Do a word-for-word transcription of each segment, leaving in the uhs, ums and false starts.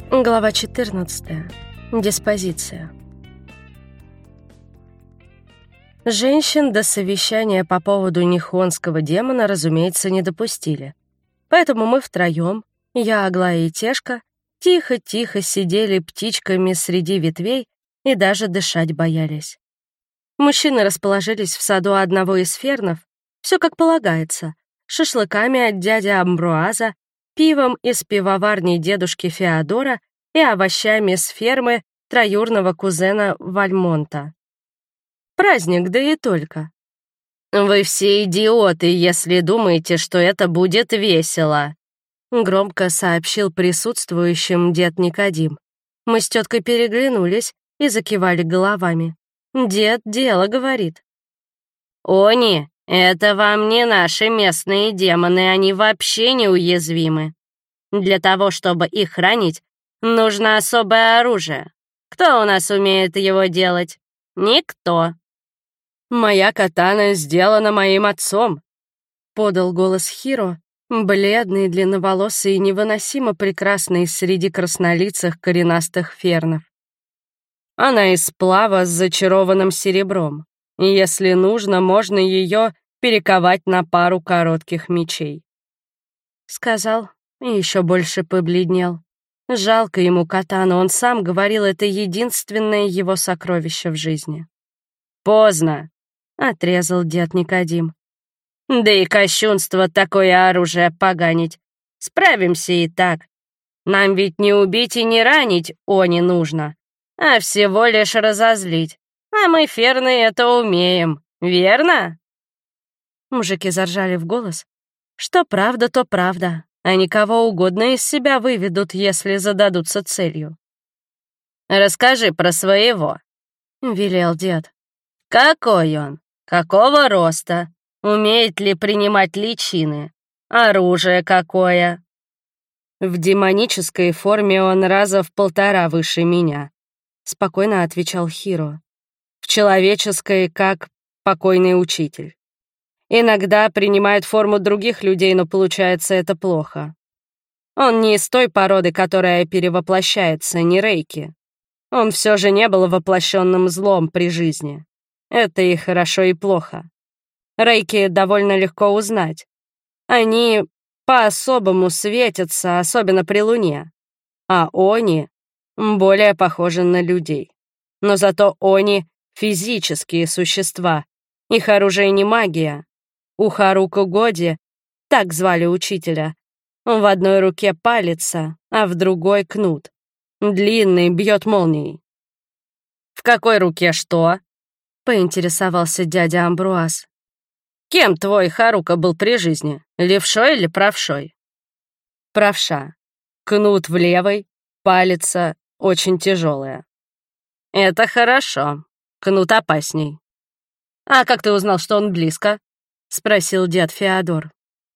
Глава четырнадцатая. Диспозиция. Женщин до совещания по поводу нихонского демона, разумеется, не допустили. Поэтому мы втроем, я, Аглая и Тешка, тихо-тихо сидели птичками среди ветвей и даже дышать боялись. Мужчины расположились в саду одного из фернов, все как полагается, шашлыками от дяди Амбруаза, пивом из пивоварни дедушки Феодора и овощами с фермы троюрного кузена Вальмонта. Праздник, да и только. «Вы все идиоты, если думаете, что это будет весело», — громко сообщил присутствующим дед Никодим. Мы с теткой переглянулись и закивали головами. Дед дело говорит. «Они, это вам не наши местные демоны, они вообще неуязвимы. Для того, чтобы их ранить, нужно особое оружие. Кто у нас умеет его делать? Никто». «Моя катана сделана моим отцом», — подал голос Хиро, бледный, длинноволосый и невыносимо прекрасный среди краснолицых коренастых фернов. «Она из сплава с зачарованным серебром. Если нужно, можно ее перековать на пару коротких мечей». Сказал и еще больше побледнел. Жалко ему катану, он сам говорил, это единственное его сокровище в жизни. «Поздно», — отрезал дед Никодим. «Да и кощунство такое оружие поганить. Справимся и так. Нам ведь не убить и не ранить Они нужно, а всего лишь разозлить. А мы, ферны, это умеем, верно?» Мужики заржали в голос. Что правда, то правда. Они кого угодно из себя выведут, если зададутся целью. «Расскажи про своего», — велел дед. «Какой он? Какого роста? Умеет ли принимать личины? Оружие какое?» «В демонической форме он раза в полтора выше меня», — спокойно отвечал Хиро. «В человеческой, как покойный учитель. Иногда принимает форму других людей, но получается это плохо. Он не из той породы, которая перевоплощается, не рейки. Он все же не был воплощенным злом при жизни. Это и хорошо, и плохо. Рейки довольно легко узнать. Они по-особому светятся, особенно при луне. А они более похожи на людей. Но зато они физические существа. Их оружие не магия. У Харука Годи, так звали учителя, в одной руке палица, а в другой кнут. Длинный, бьет молнией. «В какой руке что?» — поинтересовался дядя Амбруаз. «Кем твой Харука был при жизни, левшой или правшой?» «Правша. Кнут в левой, палица очень тяжелая». «Это хорошо. Кнут опасней. А как ты узнал, что он близко?» — спросил дед Феодор.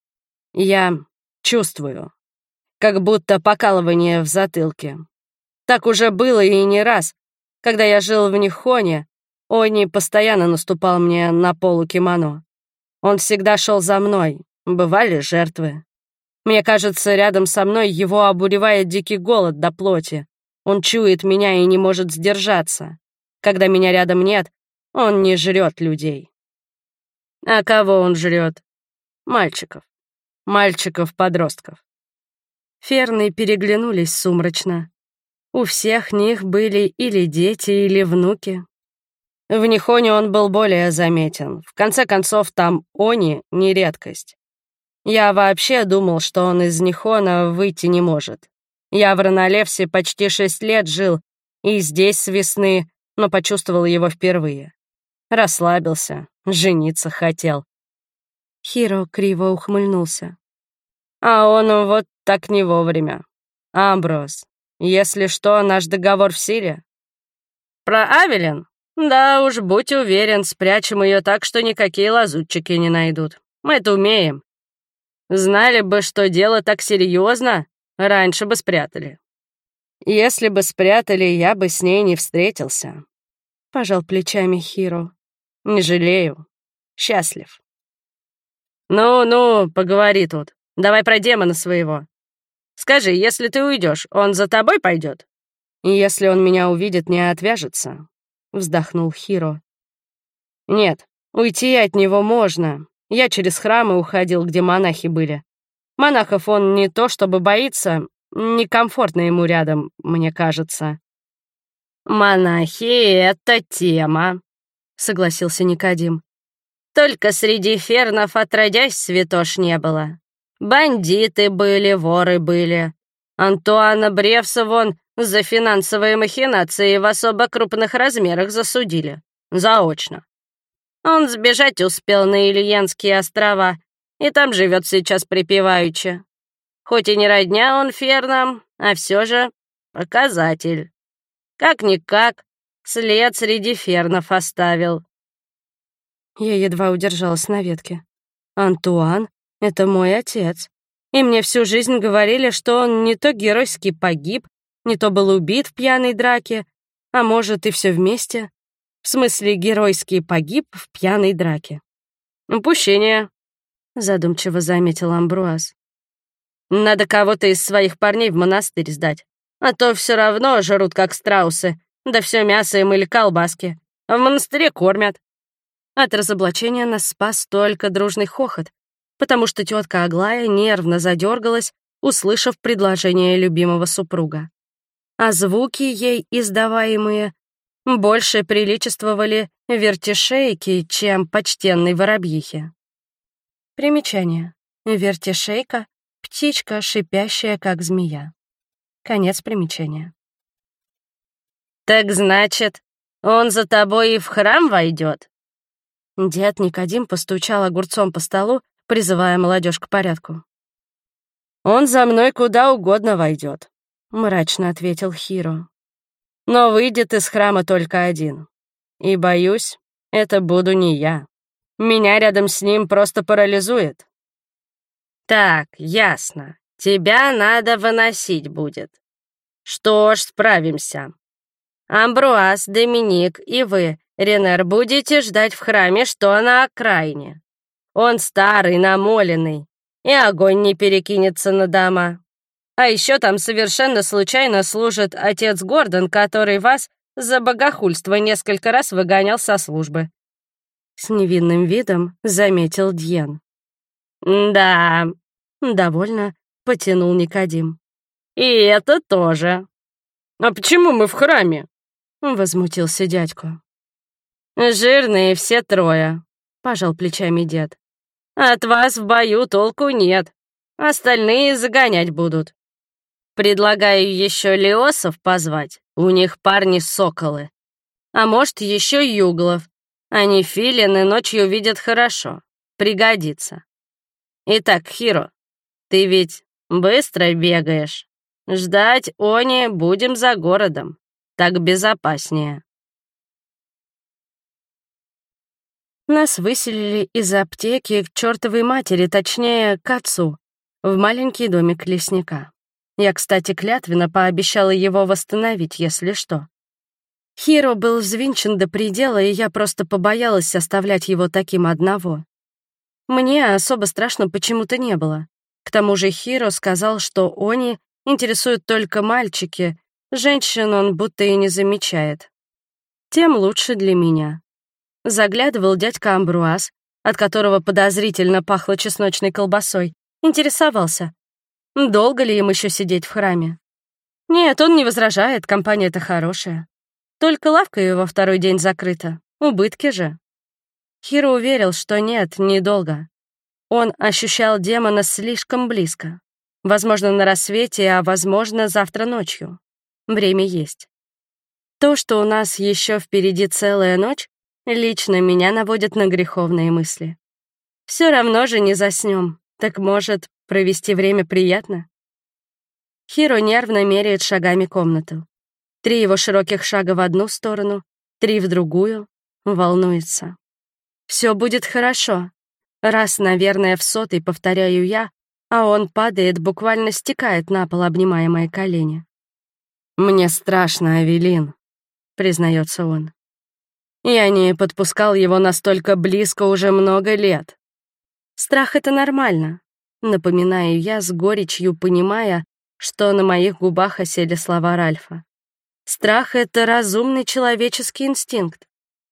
«Я чувствую. Как будто покалывание в затылке. Так уже было и не раз. Когда я жил в Нихоне, Они постоянно наступал мне на полу кимоно. Он всегда шел за мной. Бывали жертвы. Мне кажется, рядом со мной его обуревает дикий голод до плоти. Он чует меня и не может сдержаться. Когда меня рядом нет, он не жрет людей». «А кого он жрет?» «Мальчиков. Мальчиков-подростков». Ферны переглянулись сумрачно. У всех них были или дети, или внуки. В Нихоне он был более заметен. В конце концов, там Они не редкость. Я вообще думал, что он из Нихона выйти не может. Я в Ранолевсе почти шесть лет жил, и здесь с весны, но почувствовал его впервые. Расслабился, жениться хотел. Хиро криво ухмыльнулся. А он вот так не вовремя. Амброс, если что, наш договор в силе. Про Авелин? Да уж, будь уверен, спрячем ее так, что никакие лазутчики не найдут. Мы это умеем. Знали бы, что дело так серьезно, раньше бы спрятали. Если бы спрятали, я бы с ней не встретился. Пожал плечами Хиро. Не жалею. Счастлив. «Ну-ну, поговори тут. Давай про демона своего». Скажи, если ты уйдешь, он за тобой пойдет? Если он меня увидит, не отвяжется, вздохнул Хиро. Нет, уйти от него можно. Я через храмы уходил, где монахи были. Монахов он не то чтобы боится, некомфортно ему рядом, мне кажется. «Монахи — это тема», — согласился Никодим. «Только среди фернов отродясь святош не было. Бандиты были, воры были. Антуана Бревса вон за финансовые махинации в особо крупных размерах засудили. Заочно. Он сбежать успел на Ильянские острова, и там живет сейчас припеваючи. Хоть и не родня он фернам, а все же показатель. Как-никак, след среди фернов оставил». Я едва удержалась на ветке. Антуан — это мой отец. И мне всю жизнь говорили, что он не то геройски погиб, не то был убит в пьяной драке, а может и все вместе. В смысле, геройски погиб в пьяной драке. «Упущение», — задумчиво заметил Амбруаз. «Надо кого-то из своих парней в монастырь сдать, а то все равно жрут, как страусы, да все мясо им или колбаски. А в монастыре кормят». От разоблачения нас спас только дружный хохот, потому что тетка Аглая нервно задергалась, услышав предложение любимого супруга. А звуки ей издаваемые больше приличествовали вертишейке, чем почтенной воробьихе. Примечание. Вертишейка — птичка, шипящая, как змея. Конец примечания. «Так значит, он за тобой и в храм войдет?» Дед Никодим постучал огурцом по столу, призывая молодежь к порядку. «Он за мной куда угодно войдет», — мрачно ответил Хиро. «Но выйдет из храма только один. И, боюсь, это буду не я. Меня рядом с ним просто парализует». «Так, ясно. Тебя надо выносить будет. Что ж, справимся. Амбруаз, Доминик и вы, Ренер, будете ждать в храме, что на окраине. Он старый, намоленный, и огонь не перекинется на дома. А еще там совершенно случайно служит отец Гордон, который вас за богохульство несколько раз выгонял со службы». С невинным видом заметил Дьен. «Да», — довольно потянул Никодим. «И это тоже». «А почему мы в храме?» — возмутился дядька. «Жирные все трое», — пожал плечами дед. «От вас в бою толку нет. Остальные загонять будут. Предлагаю еще леосов позвать. У них парни-соколы. А может, еще юглов. Они филины ночью видят хорошо. Пригодится. Итак, Хиро, ты ведь быстро бегаешь. Ждать Они будем за городом. Так безопаснее». Нас выселили из аптеки к чертовой матери, точнее, к отцу, в маленький домик лесника. Я, кстати, клятвенно пообещала его восстановить, если что. Хиро был взвинчен до предела, и я просто побоялась оставлять его таким одного. Мне особо страшно почему-то не было. К тому же Хиро сказал, что Они интересуют только мальчики, женщин он будто и не замечает. Тем лучше для меня. Заглядывал дядька Амбруаз, от которого подозрительно пахло чесночной колбасой, интересовался, долго ли им еще сидеть в храме. Нет, он не возражает, компания-то хорошая. Только лавка его второй день закрыта, убытки же. Хиро уверил, что нет, недолго. Он ощущал демона слишком близко. Возможно, на рассвете, а возможно, завтра ночью. Время есть. То, что у нас еще впереди целая ночь, лично меня наводит на греховные мысли. Все равно же не заснем, так может, провести время приятно? Хиро нервно меряет шагами комнату. Три его широких шага в одну сторону, три в другую, волнуется. Все будет хорошо. Раз, наверное, в сотый повторяю я, а он падает, буквально стекает на пол, обнимая мои колени. «Мне страшно, Авелин», — признается он. Я не подпускал его настолько близко уже много лет. Страх — это нормально, напоминаю я с горечью, понимая, что на моих губах осели слова Ральфа. Страх — это разумный человеческий инстинкт.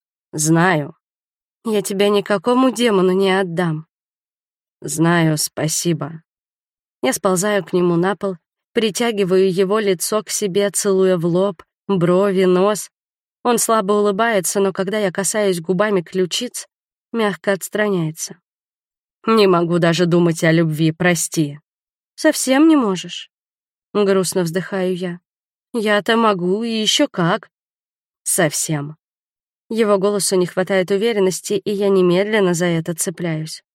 Знаю. Я тебя никакому демону не отдам. Знаю, спасибо. Я сползаю к нему на пол, притягиваю его лицо к себе, целуя в лоб, брови, нос. Он слабо улыбается, но когда я касаюсь губами ключиц, мягко отстраняется. Не могу даже думать о любви, прости. Совсем не можешь? Грустно вздыхаю я. Я-то могу, и еще как. Совсем. Его голосу не хватает уверенности, и я немедленно за это цепляюсь.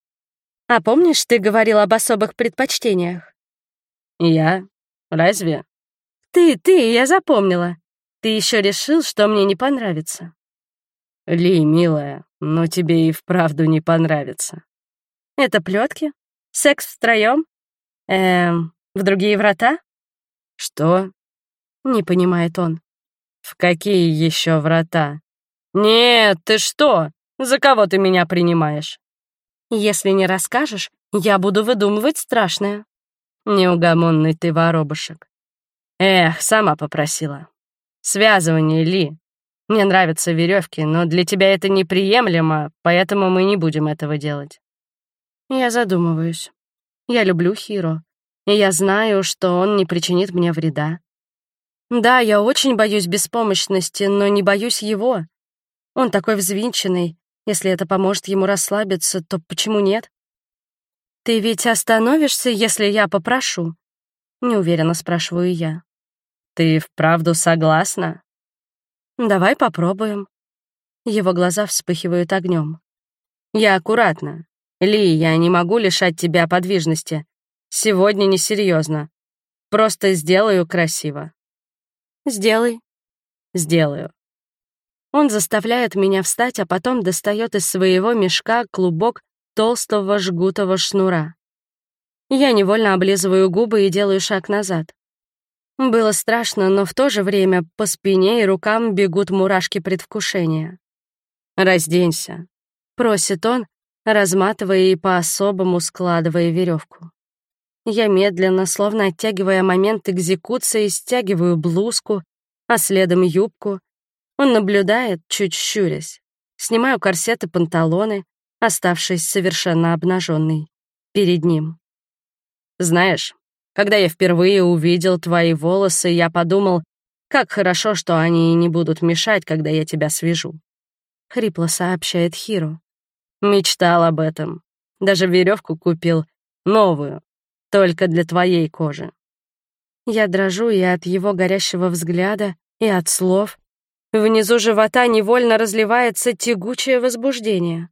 А помнишь, ты говорил об особых предпочтениях? Я? Разве? Ты, ты, я запомнила. Ты еще решил, что мне не понравится. Ли, милая, но тебе и вправду не понравится. Это плетки? Секс втроем? Эм, в другие врата? Что? Не понимает он. В какие еще врата? Нет, ты что? За кого ты меня принимаешь? Если не расскажешь, я буду выдумывать страшное. Неугомонный ты воробушек. Эх, сама попросила. Связывание, Ли. Мне нравятся веревки, но для тебя это неприемлемо, поэтому мы не будем этого делать. Я задумываюсь. Я люблю Хиро, и я знаю, что он не причинит мне вреда. Да, я очень боюсь беспомощности, но не боюсь его. Он такой взвинченный. Если это поможет ему расслабиться, то почему нет? Ты ведь остановишься, если я попрошу? Неуверенно спрашиваю я. Ты вправду согласна? Давай попробуем. Его глаза вспыхивают огнем. Я аккуратно. Ли, я не могу лишать тебя подвижности. Сегодня несерьезно. Просто сделаю красиво. Сделай. Сделаю. Он заставляет меня встать, а потом достает из своего мешка клубок толстого жгутого шнура. Я невольно облизываю губы и делаю шаг назад. Было страшно, но в то же время по спине и рукам бегут мурашки предвкушения. «Разденься», — просит он, разматывая и по-особому складывая веревку. Я медленно, словно оттягивая момент экзекуции, стягиваю блузку, а следом юбку. Он наблюдает, чуть щурясь. Снимаю корсет и панталоны, оставшись совершенно обнаженной перед ним. «Знаешь, когда я впервые увидел твои волосы, я подумал, как хорошо, что они не будут мешать, когда я тебя свяжу», — хрипло сообщает Хиро. «Мечтал об этом. Даже веревку купил, новую, только для твоей кожи». Я дрожу и от его горящего взгляда, и от слов. Внизу живота невольно разливается тягучее возбуждение.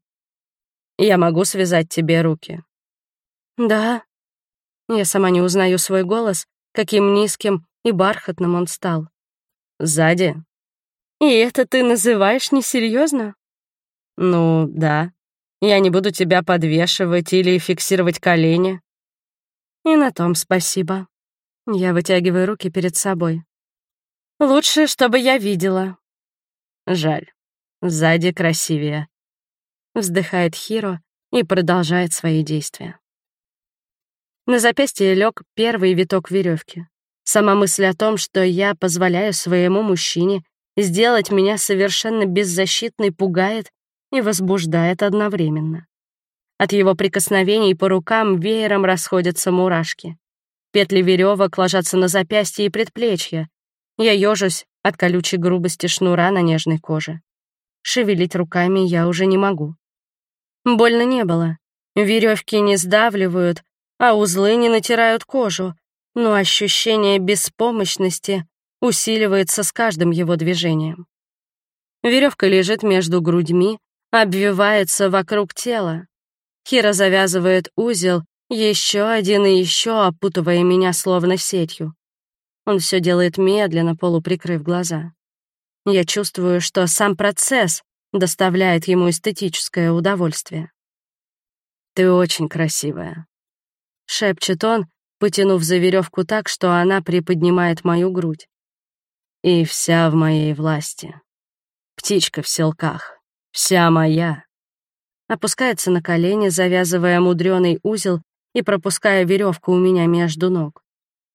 «Я могу связать тебе руки?» «Да». Я сама не узнаю свой голос, каким низким и бархатным он стал. «Сзади?» «И это ты называешь несерьезно?» «Ну, да. Я не буду тебя подвешивать или фиксировать колени». «И на том спасибо». Я вытягиваю руки перед собой. «Лучше, чтобы я видела». «Жаль. Сзади красивее», — вздыхает Хиро и продолжает свои действия. На запястье лег первый виток веревки. Сама мысль о том, что я позволяю своему мужчине сделать меня совершенно беззащитной, пугает и возбуждает одновременно. От его прикосновений по рукам веером расходятся мурашки. Петли веревок ложатся на запястье и предплечья. Я ёжусь от колючей грубости шнура на нежной коже. Шевелить руками я уже не могу. Больно не было. Веревки не сдавливают, а узлы не натирают кожу, но ощущение беспомощности усиливается с каждым его движением. Веревка лежит между грудьми, обвивается вокруг тела. Хиро завязывает узел, еще один и еще, опутывая меня словно сетью. Он все делает медленно, полуприкрыв глаза. Я чувствую, что сам процесс доставляет ему эстетическое удовольствие. «Ты очень красивая», — шепчет он, потянув за веревку так, что она приподнимает мою грудь. «И вся в моей власти. Птичка в селках. Вся моя». Опускается на колени, завязывая мудрёный узел и пропуская веревку у меня между ног.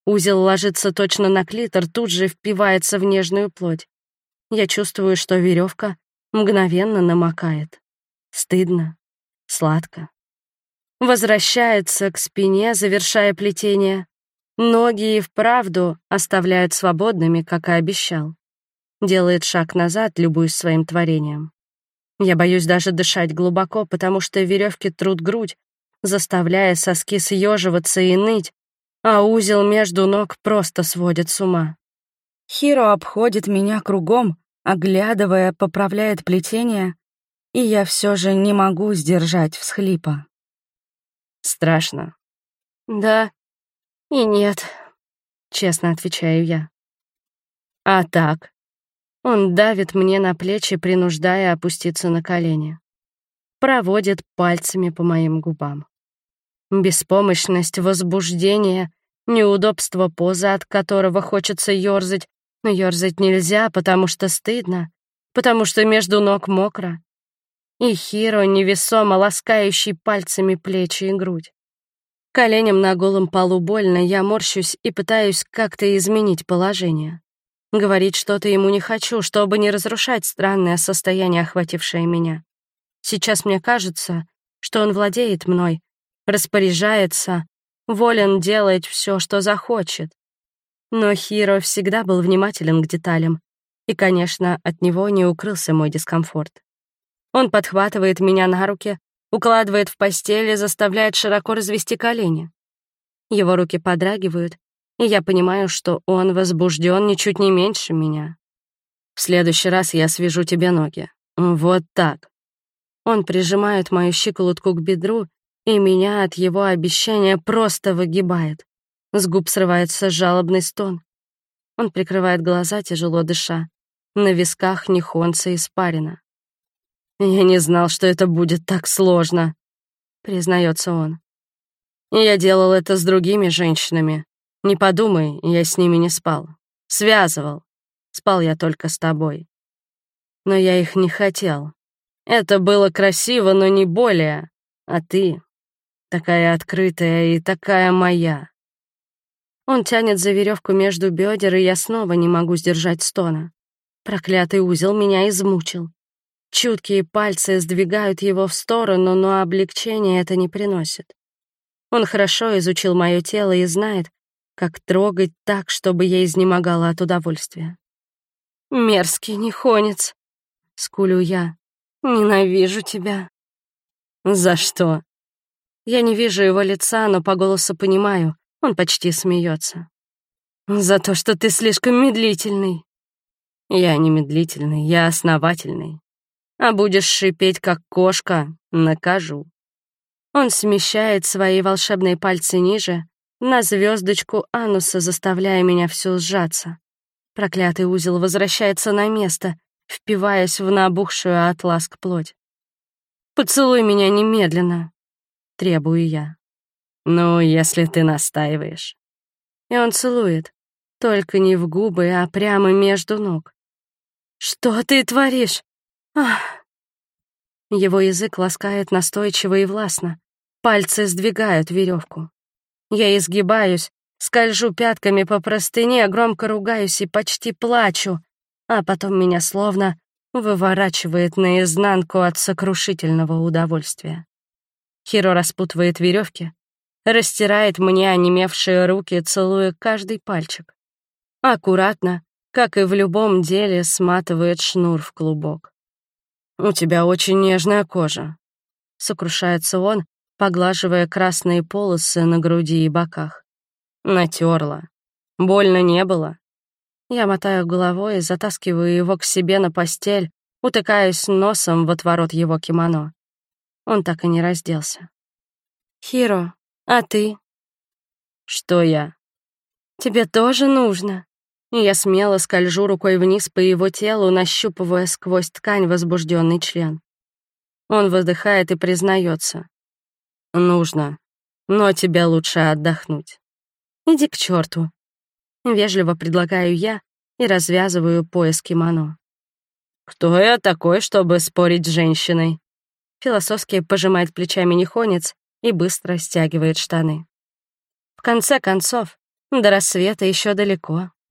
Узел ложится точно на клитор, тут же впивается в нежную плоть. Я чувствую, что веревка мгновенно намокает. Стыдно, сладко. Возвращается к спине, завершая плетение. Ноги и вправду оставляют свободными, как и обещал. Делает шаг назад, любуясь своим творением. Я боюсь даже дышать глубоко, потому что веревки трут грудь, заставляя соски съеживаться и ныть, а узел между ног просто сводит с ума. Хиро обходит меня кругом, оглядывая, поправляет плетение, и я все же не могу сдержать всхлипа. Страшно. Да и нет, честно отвечаю я. А так? Он давит мне на плечи, принуждая опуститься на колени. Проводит пальцами по моим губам. Беспомощность, возбуждение, неудобство позы, от которого хочется ёрзать, но ёрзать нельзя, потому что стыдно, потому что между ног мокро. И Хиро, невесомо ласкающий пальцами плечи и грудь. Коленям на голом полу больно, я морщусь и пытаюсь как-то изменить положение. Говорить что-то ему не хочу, чтобы не разрушать странное состояние, охватившее меня. Сейчас мне кажется, что он владеет мной, распоряжается, волен делать все, что захочет. Но Хиро всегда был внимателен к деталям, и, конечно, от него не укрылся мой дискомфорт. Он подхватывает меня на руки, укладывает в постель и заставляет широко развести колени. Его руки подрагивают, и я понимаю, что он возбужден ничуть не меньше меня. В следующий раз я свяжу тебе ноги. Вот так. Он прижимает мою щиколотку к бедру, и меня от его обещания просто выгибает. С губ срывается жалобный стон. Он прикрывает глаза, тяжело дыша. На висках нихонца испарина. «Я не знал, что это будет так сложно», — признается он. «Я делал это с другими женщинами. Не подумай, я с ними не спал. Связывал. Спал я только с тобой. Но я их не хотел. Это было красиво, но не более. А ты такая открытая и такая моя». Он тянет за веревку между бедер, и я снова не могу сдержать стона. Проклятый узел меня измучил. Чуткие пальцы сдвигают его в сторону, но облегчения это не приносит. Он хорошо изучил мое тело и знает, как трогать так, чтобы я изнемогала от удовольствия. «Мерзкий нихонец», — скулю я, — «ненавижу тебя». «За что?» Я не вижу его лица, но по голосу понимаю, он почти смеется. «За то, что ты слишком медлительный». «Я не медлительный, я основательный. А будешь шипеть, как кошка, накажу». Он смещает свои волшебные пальцы ниже, на звездочку ануса, заставляя меня всю сжаться. Проклятый узел возвращается на место, впиваясь в набухшую от ласк плоть. «Поцелуй меня немедленно», — требую я. «Ну, если ты настаиваешь». И он целует, только не в губы, а прямо между ног. «Что ты творишь? Ах!» Его язык ласкает настойчиво и властно. Пальцы сдвигают веревку. Я изгибаюсь, скольжу пятками по простыне, громко ругаюсь и почти плачу, а потом меня словно выворачивает наизнанку от сокрушительного удовольствия. Хиро распутывает веревки, растирает мне онемевшие руки, целуя каждый пальчик. Аккуратно, как и в любом деле, сматывает шнур в клубок. «У тебя очень нежная кожа», — сокрушается он, поглаживая красные полосы на груди и боках. «Натерла. Больно не было?» Я мотаю головой и затаскиваю его к себе на постель, утыкаюсь носом в отворот его кимоно. Он так и не разделся. «Хиро, а ты?» «Что я?» «Тебе тоже нужно?» Я смело скольжу рукой вниз по его телу, нащупывая сквозь ткань возбужденный член. Он выдыхает и признается. «Нужно, но тебе лучше отдохнуть». «Иди к черту!» Вежливо предлагаю я и развязываю пояс кимоно. «Кто я такой, чтобы спорить с женщиной?» Философски пожимает плечами нихонец и быстро стягивает штаны. В конце концов, До рассвета еще далеко.